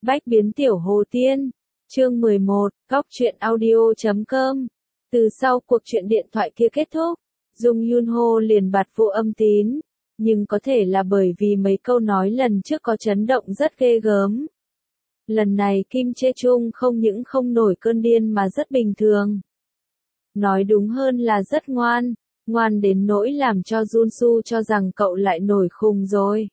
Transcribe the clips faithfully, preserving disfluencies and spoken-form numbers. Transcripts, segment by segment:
Bách biến tiểu hồ tiên. Chương mười một, góc truyện audio chấm com. Từ sau cuộc chuyện điện thoại kia kết thúc, Jung Yunho liền bạt vô âm tín, nhưng có thể là bởi vì mấy câu nói lần trước có chấn động rất ghê gớm. Lần này Kim Chae Chung không những không nổi cơn điên mà rất bình thường. Nói đúng hơn là rất ngoan, ngoan đến nỗi làm cho Junsu cho rằng cậu lại nổi khùng rồi.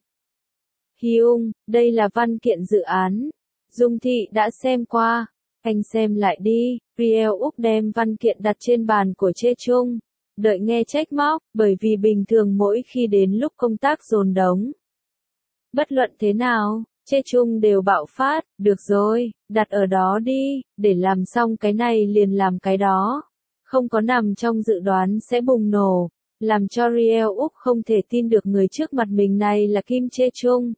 Hyung, đây là văn kiện dự án. Dung Thị đã xem qua, anh xem lại đi. Riel Úc đem văn kiện đặt trên bàn của Chae Chung, đợi nghe trách móc, bởi vì bình thường mỗi khi đến lúc công tác dồn đống. Bất luận thế nào, Chae Chung đều bạo phát, được rồi, đặt ở đó đi, để làm xong cái này liền làm cái đó. Không có nằm trong dự đoán sẽ bùng nổ, làm cho Riel Úc không thể tin được người trước mặt mình này là Kim Chae Chung.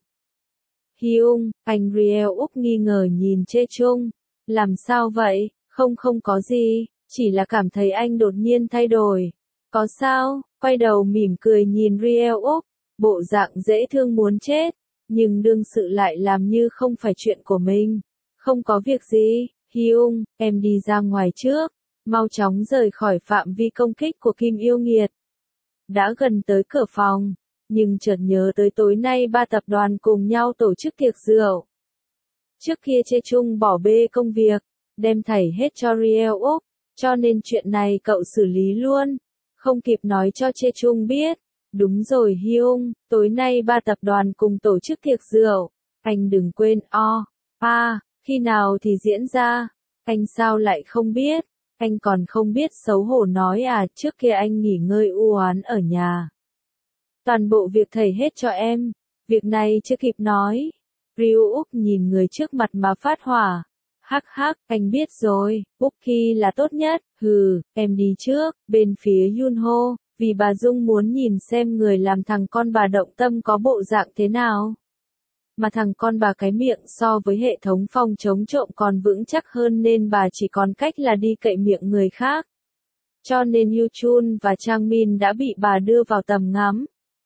Hyung, anh Riel Úc nghi ngờ nhìn Chae Chung, làm sao vậy, không không có gì, chỉ là cảm thấy anh đột nhiên thay đổi. Có sao, quay đầu mỉm cười nhìn Riel Úc, bộ dạng dễ thương muốn chết, nhưng đương sự lại làm như không phải chuyện của mình. Không có việc gì, Hyung, em đi ra ngoài trước, mau chóng rời khỏi phạm vi công kích của Kim yêu nghiệt. Đã gần tới cửa phòng, nhưng chợt nhớ tới tối nay ba tập đoàn cùng nhau tổ chức tiệc rượu. Trước kia Chae Chung bỏ bê công việc, đem thảy hết cho Riel Úc, cho nên chuyện này cậu xử lý luôn, không kịp nói cho Chae Chung biết. Đúng rồi Hyung, tối nay ba tập đoàn cùng tổ chức tiệc rượu, anh đừng quên o, pa, khi nào thì diễn ra, anh sao lại không biết, anh còn không biết xấu hổ nói à, trước kia anh nghỉ ngơi u oán ở nhà. Toàn bộ việc thầy hết cho em, việc này chưa kịp nói. Ryu Úc nhìn người trước mặt mà phát hỏa. Hắc hắc, anh biết rồi, Úc Ki là tốt nhất, hừ, em đi trước, bên phía Yunho, vì bà Dung muốn nhìn xem người làm thằng con bà động tâm có bộ dạng thế nào. Mà thằng con bà cái miệng so với hệ thống phòng chống trộm còn vững chắc hơn nên bà chỉ còn cách là đi cậy miệng người khác. Cho nên Yu Chun và Chang Min đã bị bà đưa vào tầm ngắm.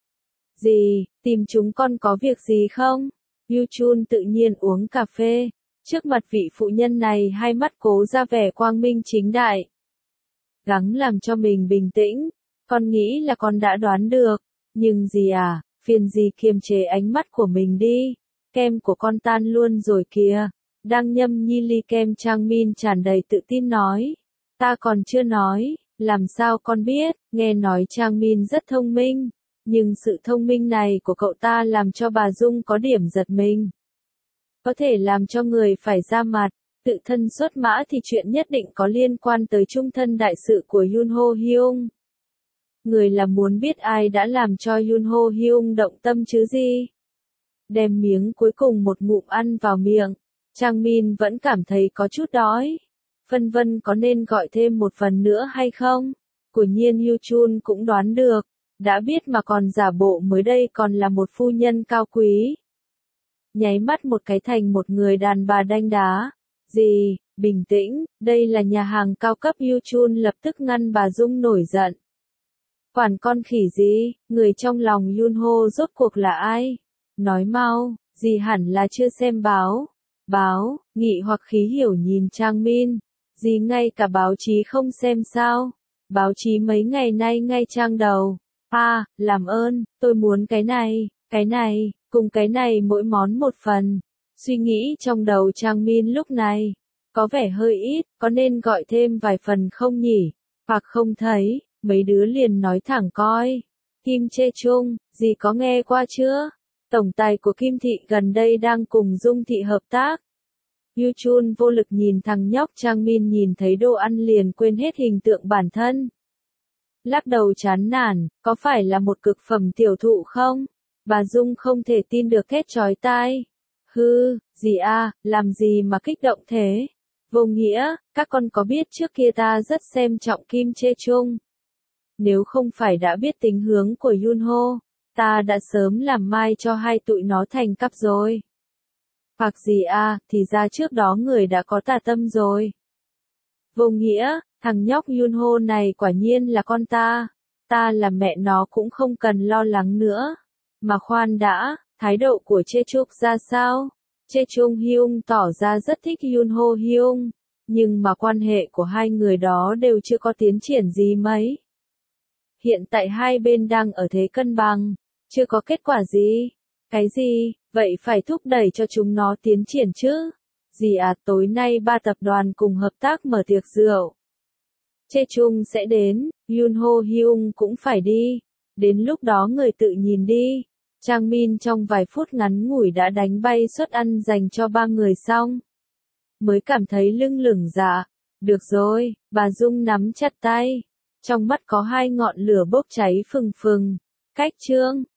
Gì, tìm chúng con có việc gì không? Yu Chun tự nhiên uống cà phê, trước mặt vị phụ nhân này hai mắt cố ra vẻ quang minh chính đại. Gắng làm cho mình bình tĩnh, con nghĩ là con đã đoán được, nhưng gì à, phiền gì kiềm chế ánh mắt của mình đi, kem của con tan luôn rồi kìa. Đang nhâm nhi ly kem Chang Min tràn đầy tự tin nói, ta còn chưa nói, làm sao con biết, nghe nói Chang Min rất thông minh. Nhưng sự thông minh này của cậu ta làm cho bà Dung có điểm giật mình. Có thể làm cho người phải ra mặt, tự thân xuất mã thì chuyện nhất định có liên quan tới trung thân đại sự của Yunho Hyung. Người là muốn biết ai đã làm cho Yunho Hyung động tâm chứ gì. Đem miếng cuối cùng một ngụm ăn vào miệng, Chang Min vẫn cảm thấy có chút đói. Phân vân có nên gọi thêm một phần nữa hay không? Quả nhiên Yu Chun cũng đoán được. Đã biết mà còn giả bộ mới đây còn là một phu nhân cao quý. Nháy mắt một cái thành một người đàn bà đanh đá. Gì, bình tĩnh, đây là nhà hàng cao cấp. Yu Chun lập tức ngăn bà Dung nổi giận. Quản con khỉ gì, người trong lòng Yunho rốt cuộc là ai? Nói mau, gì hẳn là chưa xem báo. Báo, nghị hoặc khí hiểu nhìn Chang Min. Gì ngay cả báo chí không xem sao? Báo chí mấy ngày nay ngay trang đầu. À, làm ơn, tôi muốn cái này, cái này, cùng cái này mỗi món một phần. Suy nghĩ trong đầu Chang Min lúc này, có vẻ hơi ít, có nên gọi thêm vài phần không nhỉ? Hoặc không thấy, mấy đứa liền nói thẳng coi. Kim Chae Chung, gì có nghe qua chưa? Tổng tài của Kim Thị gần đây đang cùng Dung Thị hợp tác. Yu Chun vô lực nhìn thằng nhóc Chang Min nhìn thấy đồ ăn liền quên hết hình tượng bản thân. Lắc đầu chán nản, có phải là một cực phẩm tiểu thụ không? Bà Dung không thể tin được thét chói tai. Hư, gì à, làm gì mà kích động thế? Vô nghĩa, các con có biết trước kia ta rất xem trọng Kim Chae Chung. Nếu không phải đã biết tính hướng của Yunho, ta đã sớm làm mai cho hai tụi nó thành cặp rồi. Hoặc gì à, thì ra trước đó người đã có tà tâm rồi. Vô nghĩa, thằng nhóc Yunho này quả nhiên là con ta. Ta là mẹ nó cũng không cần lo lắng nữa. Mà khoan đã, thái độ của Chae Chung ra sao? Chê Chung Hyung tỏ ra rất thích Yoon Ho Hyung, nhưng mà quan hệ của hai người đó đều chưa có tiến triển gì mấy. Hiện tại hai bên đang ở thế cân bằng, chưa có kết quả gì. Cái gì, vậy phải thúc đẩy cho chúng nó tiến triển chứ. Gì à, tối nay ba tập đoàn cùng hợp tác mở tiệc rượu. Chê Chung sẽ đến, Yoon Ho Hyung cũng phải đi. Đến lúc đó người tự nhìn đi. Chang Min trong vài phút ngắn ngủi đã đánh bay suất ăn dành cho ba người xong. Mới cảm thấy lưng lửng dạ. Được rồi, bà Dung nắm chặt tay. Trong mắt có hai ngọn lửa bốc cháy phừng phừng. Cách chương.